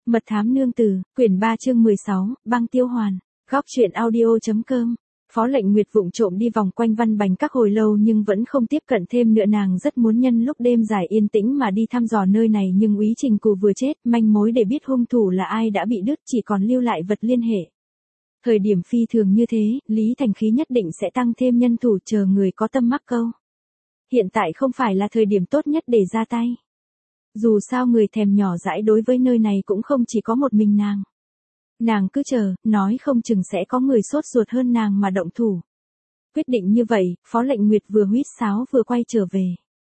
Mật thám nương tử, quyển 3 chương 16, băng tiêu hoàn. Góc truyện audio.com. Phó Lệnh Nguyệt vụng trộm đi vòng quanh Văn Bành Các hồi lâu nhưng vẫn không tiếp cận thêm nữa, nàng rất muốn nhân lúc đêm dài yên tĩnh mà đi thăm dò nơi này, nhưng Úy Trình Cù vừa chết, manh mối để biết hung thủ là ai đã bị đứt, chỉ còn lưu lại vật liên hệ. Thời điểm phi thường như thế, Lý Thành Khí nhất định sẽ tăng thêm nhân thủ chờ người có tâm mắc câu. Hiện tại không phải là thời điểm tốt nhất để ra tay. Dù sao người thèm nhỏ dãi đối với nơi này cũng không chỉ có một mình nàng. Nàng cứ chờ, nói không chừng sẽ có người sốt ruột hơn nàng mà động thủ. Quyết định như vậy, Phó Lệnh Nguyệt vừa huýt sáo vừa quay trở về.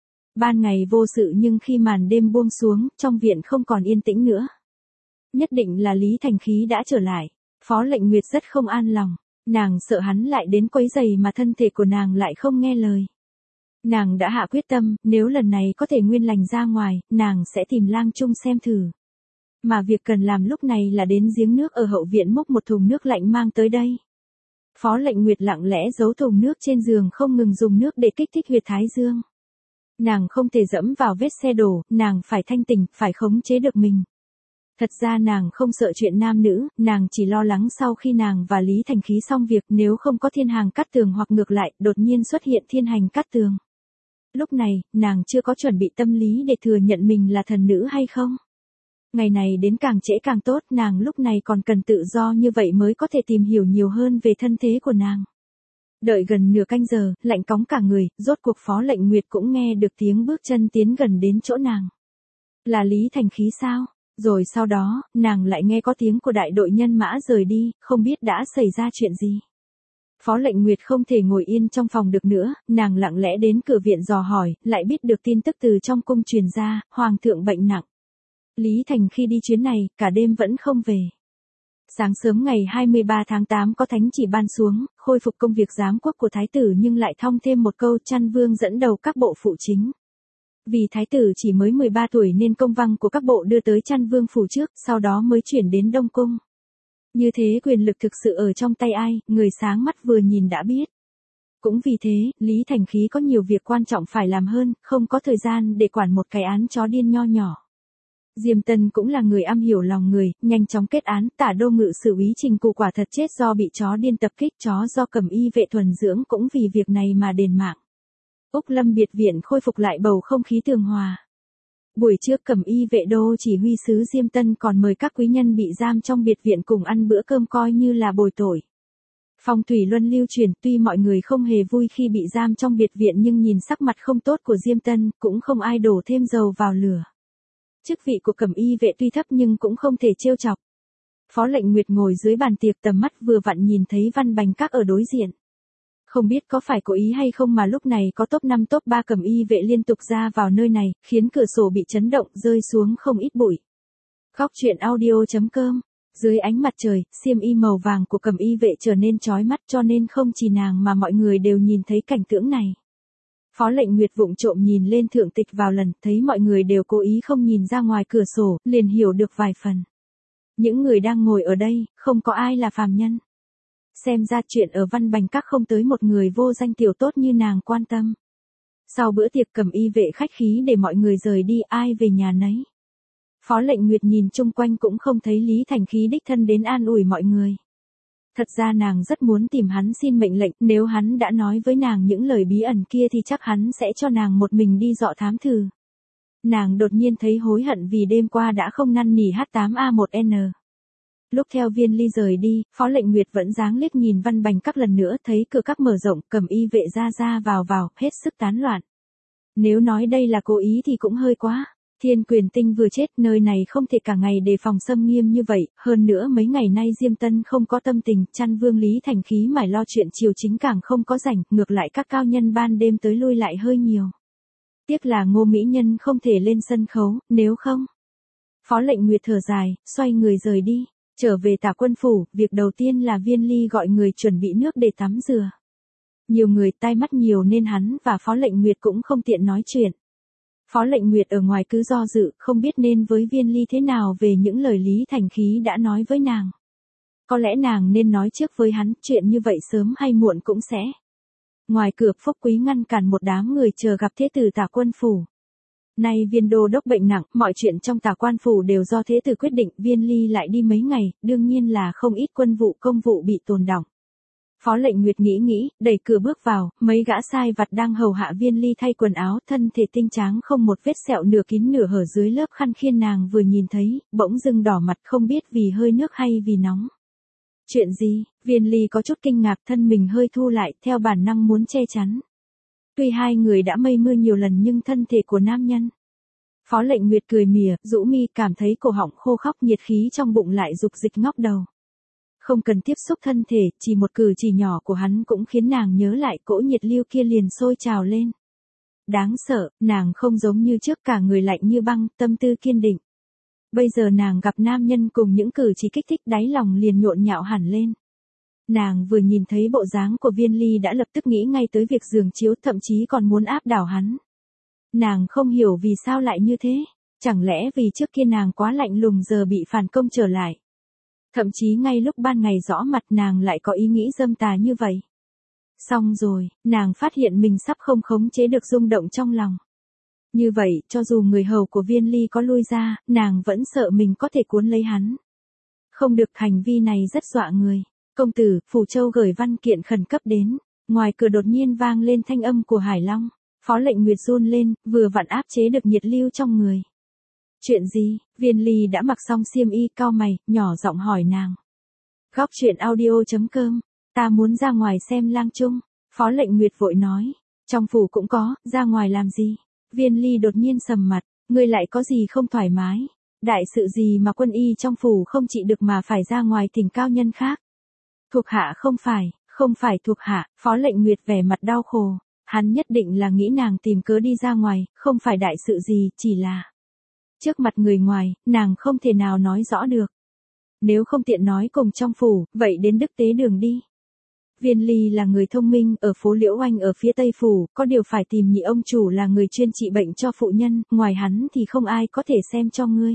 Ban ngày vô sự nhưng khi màn đêm buông xuống, trong viện không còn yên tĩnh nữa. Nhất định là Lý Thành Khí đã trở lại. Phó Lệnh Nguyệt rất không an lòng. Nàng sợ hắn lại đến quấy rầy mà thân thể của nàng lại không nghe lời. Nàng đã hạ quyết tâm, nếu lần này có thể nguyên lành ra ngoài, nàng sẽ tìm Lang Trung xem thử. Mà việc cần làm lúc này là đến giếng nước ở hậu viện múc một thùng nước lạnh mang tới đây. Phó Lệnh Nguyệt lặng lẽ giấu thùng nước trên giường, không ngừng dùng nước để kích thích huyệt thái dương. Nàng không thể dẫm vào vết xe đổ, nàng phải thanh tỉnh, phải khống chế được mình. Thật ra nàng không sợ chuyện nam nữ, nàng chỉ lo lắng sau khi nàng và Lý Thành Khí xong việc, nếu không có Thiên Hàng Cát Tường hoặc ngược lại, đột nhiên xuất hiện Thiên Hành Cát Tường. Lúc này, nàng chưa có chuẩn bị tâm lý để thừa nhận mình là thần nữ hay không. Ngày này đến càng trễ càng tốt, nàng lúc này còn cần tự do như vậy mới có thể tìm hiểu nhiều hơn về thân thế của nàng. Đợi gần nửa canh giờ, lạnh cóng cả người, rốt cuộc Phó Lệnh Nguyệt cũng nghe được tiếng bước chân tiến gần đến chỗ nàng. Là Lý Thành Khí sao? Rồi sau đó, nàng lại nghe có tiếng của đại đội nhân mã rời đi, không biết đã xảy ra chuyện gì. Phó Lệnh Nguyệt không thể ngồi yên trong phòng được nữa, nàng lặng lẽ đến cửa viện dò hỏi, lại biết được tin tức từ trong cung truyền ra, hoàng thượng bệnh nặng. Lý Thành khi đi chuyến này, cả đêm vẫn không về. Sáng sớm ngày 23 tháng 8 có thánh chỉ ban xuống, khôi phục công việc giám quốc của thái tử, nhưng lại thong thêm một câu Chăn Vương dẫn đầu các bộ phụ chính. Vì thái tử chỉ mới 13 tuổi nên công văn của các bộ đưa tới Chăn Vương phủ trước, sau đó mới chuyển đến Đông Cung. Như thế quyền lực thực sự ở trong tay ai, người sáng mắt vừa nhìn đã biết. Cũng vì thế, Lý Thành Khí có nhiều việc quan trọng phải làm hơn, không có thời gian để quản một cái án chó điên nho nhỏ. Diêm Tân cũng là người am hiểu lòng người, nhanh chóng kết án, Tả Đô Ngự Sử Úy Trình Cù quả thật chết do bị chó điên tập kích, chó do Cẩm Y vệ thuần dưỡng cũng vì việc này mà đền mạng. Úc Lâm biệt viện khôi phục lại bầu không khí tường hòa. Buổi trước Cẩm Y vệ đô chỉ huy sứ Diêm Tân còn mời các quý nhân bị giam trong biệt viện cùng ăn bữa cơm coi như là bồi tội. Phong thủy luân lưu truyền, tuy mọi người không hề vui khi bị giam trong biệt viện nhưng nhìn sắc mặt không tốt của Diêm Tân, cũng không ai đổ thêm dầu vào lửa. Chức vị của Cẩm Y vệ tuy thấp nhưng cũng không thể trêu chọc. Phó Lệnh Nguyệt ngồi dưới bàn tiệc, tầm mắt vừa vặn nhìn thấy Văn Bành Các ở đối diện. Không biết có phải cố ý hay không mà lúc này có top 5 top 3 Cẩm Y vệ liên tục ra vào nơi này, khiến cửa sổ bị chấn động, rơi xuống không ít bụi. Góc truyện audio.com. Dưới ánh mặt trời, xiêm y màu vàng của Cẩm Y vệ trở nên chói mắt, cho nên không chỉ nàng mà mọi người đều nhìn thấy cảnh tượng này. Phó Lệnh Nguyệt vụng trộm nhìn lên thượng tịch vào lần, thấy mọi người đều cố ý không nhìn ra ngoài cửa sổ, liền hiểu được vài phần. Những người đang ngồi ở đây, không có ai là phàm nhân. Xem ra chuyện ở Văn Bành Các không tới một người vô danh tiểu tốt như nàng quan tâm. Sau bữa tiệc Cẩm Y vệ khách khí để mọi người rời đi, ai về nhà nấy. Phó Lệnh Nguyệt nhìn chung quanh cũng không thấy Lý Thành Khí đích thân đến an ủi mọi người. Thật ra nàng rất muốn tìm hắn xin mệnh lệnh, nếu hắn đã nói với nàng những lời bí ẩn kia thì chắc hắn sẽ cho nàng một mình đi dọ thám thử. Nàng đột nhiên thấy hối hận vì đêm qua đã không năn nỉ H8A1N. Lúc theo Viên Ly rời đi, Phó Lệnh Nguyệt vẫn dáng liếc nhìn Văn Bành Các lần nữa, thấy cửa các mở rộng, Cẩm Y vệ ra vào, hết sức tán loạn. Nếu nói đây là cố ý thì cũng hơi quá. Thiên Quyền Tinh vừa chết, nơi này không thể cả ngày đề phòng xâm nghiêm như vậy, hơn nữa mấy ngày nay Diêm Tân không có tâm tình, Chăn Vương Lý Thành Khí mải lo chuyện triều chính càng không có rảnh, ngược lại các cao nhân ban đêm tới lui lại hơi nhiều. Tiếc là Ngô Mỹ Nhân không thể lên sân khấu, nếu không. Phó Lệnh Nguyệt thở dài, xoay người rời đi, trở về Tả Quân phủ, việc đầu tiên là Viên Ly gọi người chuẩn bị nước để tắm rửa. Nhiều người tai mắt nhiều nên hắn và Phó Lệnh Nguyệt cũng không tiện nói chuyện. Phó Lệnh Nguyệt ở ngoài cứ do dự, không biết nên với Viên Ly thế nào về những lời Lý Thành Khí đã nói với nàng. Có lẽ nàng nên nói trước với hắn, chuyện như vậy sớm hay muộn cũng sẽ. Ngoài cửa Phúc Quý ngăn cản một đám người chờ gặp thế tử Tả Quân phủ. Nay Viên đô đốc bệnh nặng, mọi chuyện trong Tả Quan phủ đều do thế tử quyết định, Viên Ly lại đi mấy ngày, đương nhiên là không ít quân vụ công vụ bị tồn đọng. Phó Lệnh Nguyệt nghĩ, đẩy cửa bước vào, mấy gã sai vặt đang hầu hạ Viên Ly thay quần áo, thân thể tinh tráng không một vết sẹo nửa kín nửa hở dưới lớp khăn khiên nàng vừa nhìn thấy, bỗng dưng đỏ mặt không biết vì hơi nước hay vì nóng. Chuyện gì? Viên Ly có chút kinh ngạc, thân mình hơi thu lại, theo bản năng muốn che chắn. Tuy hai người đã mây mưa nhiều lần nhưng thân thể của nam nhân. Phó Lệnh Nguyệt cười mỉa, rũ mi, cảm thấy cổ họng khô khóc, nhiệt khí trong bụng lại dục dịch ngóc đầu. Không cần tiếp xúc thân thể, chỉ một cử chỉ nhỏ của hắn cũng khiến nàng nhớ lại cỗ nhiệt lưu kia liền sôi trào lên. Đáng sợ, nàng không giống như trước, cả người lạnh như băng, tâm tư kiên định. Bây giờ nàng gặp nam nhân cùng những cử chỉ kích thích, đáy lòng liền nhộn nhạo hẳn lên. Nàng vừa nhìn thấy bộ dáng của Viên Ly đã lập tức nghĩ ngay tới việc giường chiếu, thậm chí còn muốn áp đảo hắn. Nàng không hiểu vì sao lại như thế, chẳng lẽ vì trước kia nàng quá lạnh lùng giờ bị phản công trở lại. Thậm chí ngay lúc ban ngày rõ mặt nàng lại có ý nghĩ dâm tà như vậy. Xong rồi, nàng phát hiện mình sắp không khống chế được rung động trong lòng. Như vậy, cho dù người hầu của Viên Ly có lui ra, nàng vẫn sợ mình có thể cuốn lấy hắn. Không được, hành vi này rất dọa người. Công tử, Phủ Châu gửi văn kiện khẩn cấp đến. Ngoài cửa đột nhiên vang lên thanh âm của Hải Long. Phó Lệnh Nguyệt run lên, vừa vặn áp chế được nhiệt lưu trong người. Chuyện gì? Viên Ly đã mặc xong xiêm y, cau mày, nhỏ giọng hỏi nàng. Góc truyện audio.com. Ta muốn ra ngoài xem Lang Trung. Phó Lệnh Nguyệt vội nói. Trong phủ cũng có, ra ngoài làm gì? Viên Ly đột nhiên sầm mặt. Ngươi lại có gì không thoải mái? Đại sự gì mà quân y trong phủ không trị được mà phải ra ngoài thỉnh cao nhân khác? Thuộc hạ không phải thuộc hạ. Phó Lệnh Nguyệt vẻ mặt đau khổ. Hắn nhất định là nghĩ nàng tìm cớ đi ra ngoài, không phải đại sự gì, chỉ là trước mặt người ngoài, nàng không thể nào nói rõ được. Nếu không tiện nói cùng trong phủ, vậy đến Đức Tế Đường đi. Viên Ly là người thông minh, ở phố Liễu Oanh ở phía Tây phủ, có điều phải tìm Nhị ông chủ là người chuyên trị bệnh cho phụ nhân, ngoài hắn thì không ai có thể xem cho ngươi.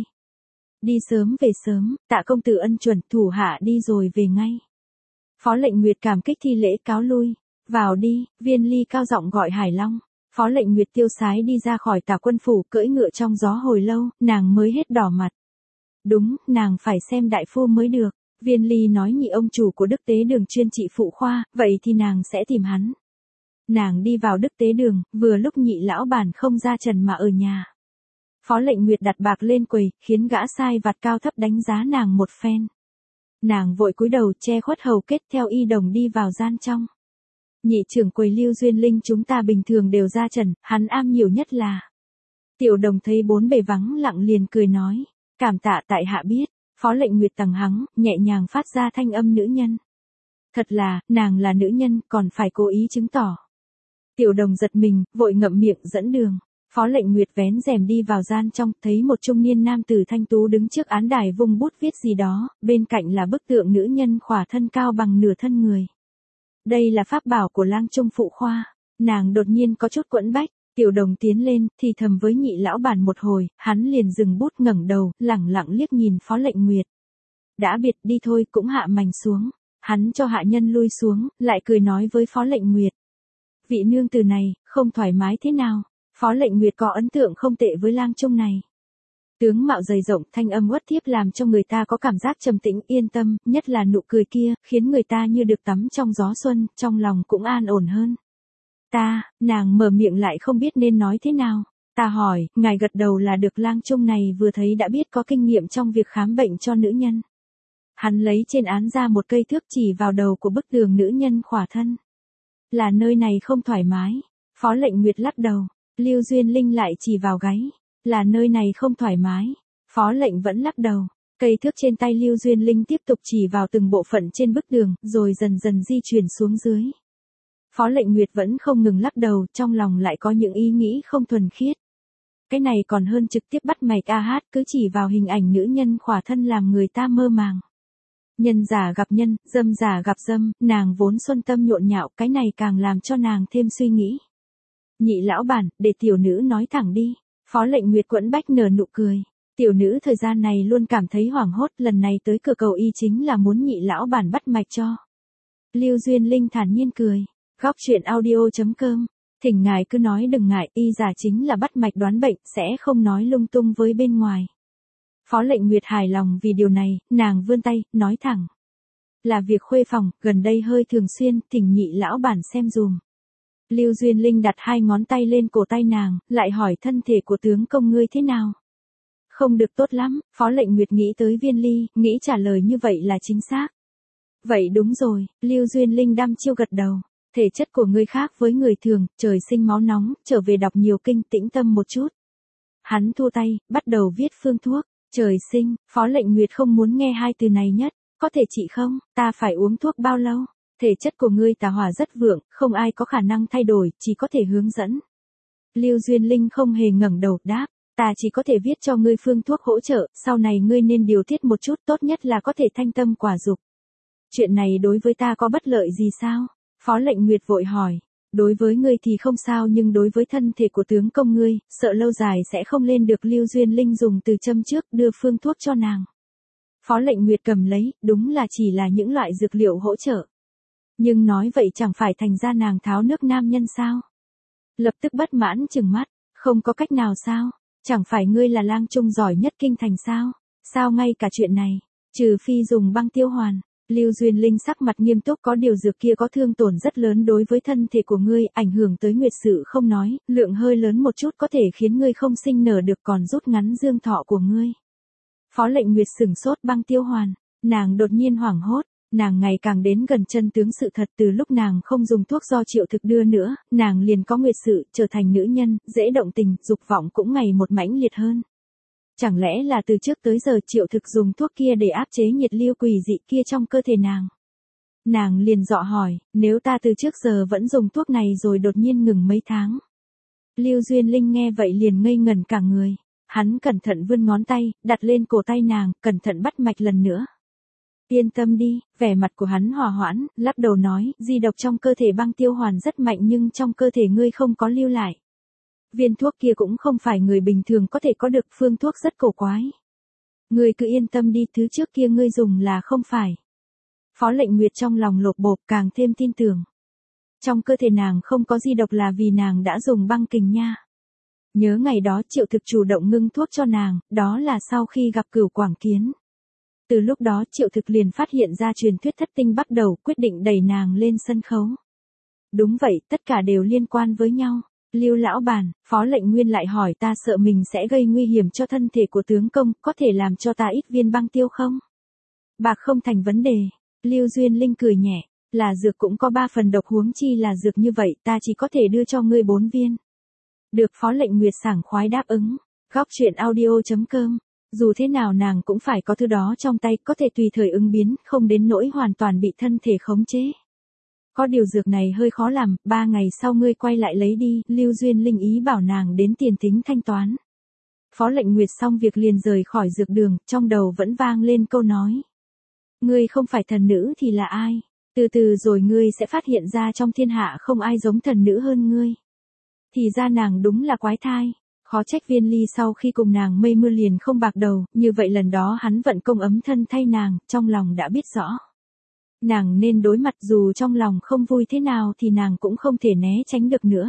Đi sớm về sớm, Tạ công tử ân chuẩn, thủ hạ đi rồi về ngay. Phó Lệnh Nguyệt cảm kích thi lễ cáo lui. Vào đi, Viên Ly cao giọng gọi Hải Long. Phó Lệnh Nguyệt tiêu sái đi ra khỏi Tả Quân phủ, cưỡi ngựa trong gió hồi lâu, nàng mới hết đỏ mặt. Đúng, nàng phải xem đại phu mới được. Viên Ly nói Nhị ông chủ của Đức Tế Đường chuyên trị phụ khoa, vậy thì nàng sẽ tìm hắn. Nàng đi vào Đức Tế Đường, vừa lúc Nhị lão bản không ra trần mà ở nhà. Phó Lệnh Nguyệt đặt bạc lên quầy, khiến gã sai vặt cao thấp đánh giá nàng một phen. Nàng vội cúi đầu che khuất hầu kết, theo y đồng đi vào gian trong. Nhị trưởng quầy Lưu Duyên Linh chúng ta bình thường đều ra trần, hắn am nhiều nhất là. Tiểu đồng thấy bốn bề vắng lặng liền cười nói. Cảm tạ tại hạ biết. Phó Lệnh Nguyệt tằng hắng, nhẹ nhàng phát ra thanh âm nữ nhân. Thật là, nàng là nữ nhân, còn phải cố ý chứng tỏ. Tiểu đồng giật mình, vội ngậm miệng dẫn đường. Phó Lệnh Nguyệt vén rèm đi vào gian trong, thấy một trung niên nam tử thanh tú đứng trước án đài vung bút viết gì đó, bên cạnh là bức tượng nữ nhân khỏa thân cao bằng nửa thân người. Đây là pháp bảo của Lang Trung phụ khoa. Nàng đột nhiên có chút quẫn bách, tiểu đồng tiến lên, thì thầm với Nhị lão bản một hồi, hắn liền dừng bút ngẩng đầu, lẳng lặng liếc nhìn Phó Lệnh Nguyệt. Đã biệt đi thôi, cũng hạ mảnh xuống. Hắn cho hạ nhân lui xuống, lại cười nói với Phó Lệnh Nguyệt. Vị nương tử này, không thoải mái thế nào? Phó Lệnh Nguyệt có ấn tượng không tệ với Lang Trung này. Tướng mạo dày rộng, thanh âm uất thiếp làm cho người ta có cảm giác trầm tĩnh yên tâm, nhất là nụ cười kia, khiến người ta như được tắm trong gió xuân, trong lòng cũng an ổn hơn. Nàng mở miệng lại không biết nên nói thế nào. Ta hỏi, ngài gật đầu là được. Lang Trung này vừa thấy đã biết có kinh nghiệm trong việc khám bệnh cho nữ nhân. Hắn lấy trên án ra một cây thước chỉ vào đầu của bức tường nữ nhân khỏa thân. Là nơi này không thoải mái. Phó Lệnh Nguyệt lắc đầu. Lưu Duyên Linh lại chỉ vào gáy. Là nơi này không thoải mái. Phó Lệnh vẫn lắc đầu. Cây thước trên tay Lưu Duyên Linh tiếp tục chỉ vào từng bộ phận trên bức tường, rồi dần dần di chuyển xuống dưới. Phó Lệnh Nguyệt vẫn không ngừng lắc đầu, trong lòng lại có những ý nghĩ không thuần khiết. Cái này còn hơn trực tiếp bắt mạch a hát, cứ chỉ vào hình ảnh nữ nhân khỏa thân làm người ta mơ màng. Nhân giả gặp nhân, dâm giả gặp dâm, nàng vốn xuân tâm nhộn nhạo, cái này càng làm cho nàng thêm suy nghĩ. Nhị lão bản, để tiểu nữ nói thẳng đi. Phó Lệnh Nguyệt quẫn bách nở nụ cười. Tiểu nữ thời gian này luôn cảm thấy hoảng hốt, lần này tới cửa cầu y chính là muốn Nhị lão bản bắt mạch cho. Lưu Duyên Linh thản nhiên cười. Góc truyện audio.com Thỉnh ngài cứ nói đừng ngại, y giả chính là bắt mạch đoán bệnh, sẽ không nói lung tung với bên ngoài. Phó Lệnh Nguyệt hài lòng vì điều này, nàng vươn tay, nói thẳng. Là việc khuê phòng, gần đây hơi thường xuyên, thỉnh nhị lão bản xem dùm. Lưu Duyên Linh đặt 2 ngón tay lên cổ tay nàng, lại hỏi thân thể của tướng công ngươi thế nào. Không được tốt lắm, Phó Lệnh Nguyệt nghĩ tới Viên Ly, nghĩ trả lời như vậy là chính xác. Vậy đúng rồi, Lưu Duyên Linh đăm chiêu gật đầu. Thể chất của ngươi khác với người thường, trời sinh máu nóng, trở về đọc nhiều kinh tĩnh tâm một chút. Hắn thu tay, bắt đầu viết phương thuốc. Trời sinh, Phó Lệnh Nguyệt không muốn nghe 2 từ này nhất. Có thể trị không, ta phải uống thuốc bao lâu? Thể chất của ngươi tà hỏa rất vượng, không ai có khả năng thay đổi, chỉ có thể hướng dẫn. Lưu Duyên Linh không hề ngẩng đầu, đáp. Ta chỉ có thể viết cho ngươi phương thuốc hỗ trợ, sau này ngươi nên điều tiết một chút, tốt nhất là có thể thanh tâm quả dục. Chuyện này đối với ta có bất lợi gì sao? Phó Lệnh Nguyệt vội hỏi. Đối với ngươi thì không sao nhưng đối với thân thể của tướng công ngươi, sợ lâu dài sẽ không lên được. Lưu Duyên Linh dùng từ châm trước đưa phương thuốc cho nàng. Phó Lệnh Nguyệt cầm lấy, đúng là chỉ là những loại dược liệu hỗ trợ. Nhưng nói vậy chẳng phải thành ra nàng tháo nước nam nhân sao? Lập tức bất mãn trừng mắt, không có cách nào sao? Chẳng phải ngươi là lang trung giỏi nhất kinh thành sao? Sao ngay cả chuyện này, trừ phi dùng băng tiêu hoàn. Lưu Duyên Linh sắc mặt nghiêm túc, có điều dược kia có thương tổn rất lớn đối với thân thể của ngươi, ảnh hưởng tới nguyệt sự không nói, lượng hơi lớn một chút có thể khiến ngươi không sinh nở được còn rút ngắn dương thọ của ngươi. Phó Lệnh Nguyệt sửng sốt, băng tiêu hoàn, nàng đột nhiên hoảng hốt, nàng ngày càng đến gần chân tướng sự thật. Từ lúc nàng không dùng thuốc do Triệu Thực đưa nữa, nàng liền có nguyệt sự, trở thành nữ nhân, dễ động tình, dục vọng cũng ngày một mãnh liệt hơn. Chẳng lẽ là từ trước tới giờ Triệu Thực dùng thuốc kia để áp chế nhiệt lưu quỷ dị kia trong cơ thể nàng? Nàng liền dọ hỏi, nếu ta từ trước giờ vẫn dùng thuốc này rồi đột nhiên ngừng mấy tháng. Lưu Duyên Linh nghe vậy liền ngây ngẩn cả người. Hắn cẩn thận vươn ngón tay, đặt lên cổ tay nàng, cẩn thận bắt mạch lần nữa. Yên tâm đi, vẻ mặt của hắn hòa hoãn, lắc đầu nói, di độc trong cơ thể băng tiêu hoàn rất mạnh nhưng trong cơ thể ngươi không có lưu lại. Viên thuốc kia cũng không phải người bình thường có thể có được, phương thuốc rất cổ quái. Ngươi cứ yên tâm đi, thứ trước kia ngươi dùng là không phải. Phó Lệnh Nguyệt trong lòng lột bột, càng thêm tin tưởng. Trong cơ thể nàng không có di độc là vì nàng đã dùng băng kình nha. Nhớ ngày đó Triệu Thực chủ động ngưng thuốc cho nàng, đó là sau khi gặp Cửu Quảng Kiến. Từ lúc đó Triệu Thực liền phát hiện ra truyền thuyết thất tinh bắt đầu, quyết định đẩy nàng lên sân khấu. Đúng vậy, tất cả đều liên quan với nhau. Lưu lão bản, Phó Lệnh Nguyên lại hỏi, ta sợ mình sẽ gây nguy hiểm cho thân thể của tướng công, có thể làm cho ta ít viên băng tiêu không? Bạc không thành vấn đề. Lưu Duyên Linh cười nhẹ, là dược cũng có 3 phần độc, huống chi là dược như vậy, ta chỉ có thể đưa cho ngươi 4 viên. Được, Phó Lệnh Nguyệt sảng khoái đáp ứng. Góc truyện audio.com. Dù thế nào nàng cũng phải có thứ đó trong tay, có thể tùy thời ứng biến, không đến nỗi hoàn toàn bị thân thể khống chế. Có điều dược này hơi khó làm, 3 ngày sau ngươi quay lại lấy đi. Lưu Duyên Linh ý bảo nàng đến tiền tính thanh toán. Phó Lệnh Nguyệt xong việc liền rời khỏi dược đường, trong đầu vẫn vang lên câu nói. Ngươi không phải thần nữ thì là ai? Từ từ rồi ngươi sẽ phát hiện ra trong thiên hạ không ai giống thần nữ hơn ngươi. Thì ra nàng đúng là quái thai. Khó trách Viên Ly sau khi cùng nàng mây mưa liền không bạc đầu, như vậy lần đó hắn vận công ấm thân thay nàng, trong lòng đã biết rõ. Nàng nên đối mặt, dù trong lòng không vui thế nào thì nàng cũng không thể né tránh được nữa.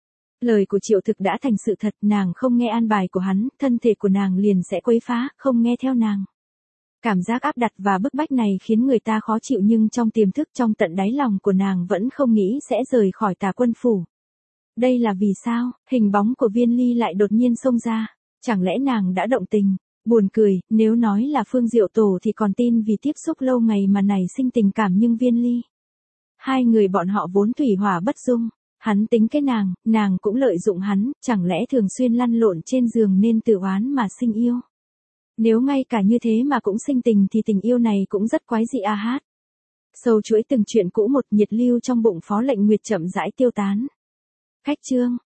Lời của Triệu Thực đã thành sự thật, nàng không nghe an bài của hắn, thân thể của nàng liền sẽ quấy phá, không nghe theo nàng. Cảm giác áp đặt và bức bách này khiến người ta khó chịu, nhưng trong tiềm thức, trong tận đáy lòng của nàng vẫn không nghĩ sẽ rời khỏi Tà Quân phủ. Đây là vì sao? Hình bóng của Viên Ly lại đột nhiên xông ra. Chẳng lẽ nàng đã động tình? Buồn cười, nếu nói là Phương Diệu Tổ thì còn tin, vì tiếp xúc lâu ngày mà nảy sinh tình cảm, nhưng Viên Ly, hai người bọn họ vốn thủy hỏa bất dung. Hắn tính cái nàng cũng lợi dụng hắn, chẳng lẽ thường xuyên lăn lộn trên giường nên tự oán mà sinh yêu? Nếu ngay cả như thế mà cũng sinh tình thì tình yêu này cũng rất quái dị a hát. Sâu chuỗi từng chuyện cũ, một nhiệt lưu trong bụng Phó Lệnh Nguyệt chậm rãi tiêu tán. Khách chương